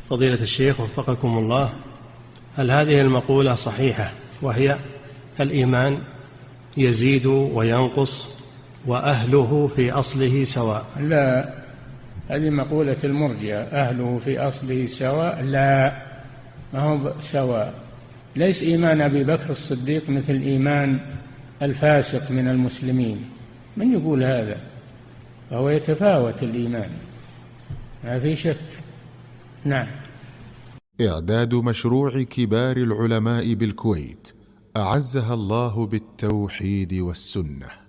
فضيلة الشيخ وفقكم الله، هل هذه المقولة صحيحة، وهي الإيمان يزيد وينقص وأهله في أصله سواء؟ لا، هذه مقولة المرجئة، أهله في أصله سواء. لا، ما هو سواء. ليس إيمان أبي بكر الصديق مثل إيمان الفاسق من المسلمين، من يقول هذا؟ فهو يتفاوت الإيمان، ما في شك. نعم. إعداد مشروع كبار العلماء بالكويت أعزها الله بالتوحيد والسنة.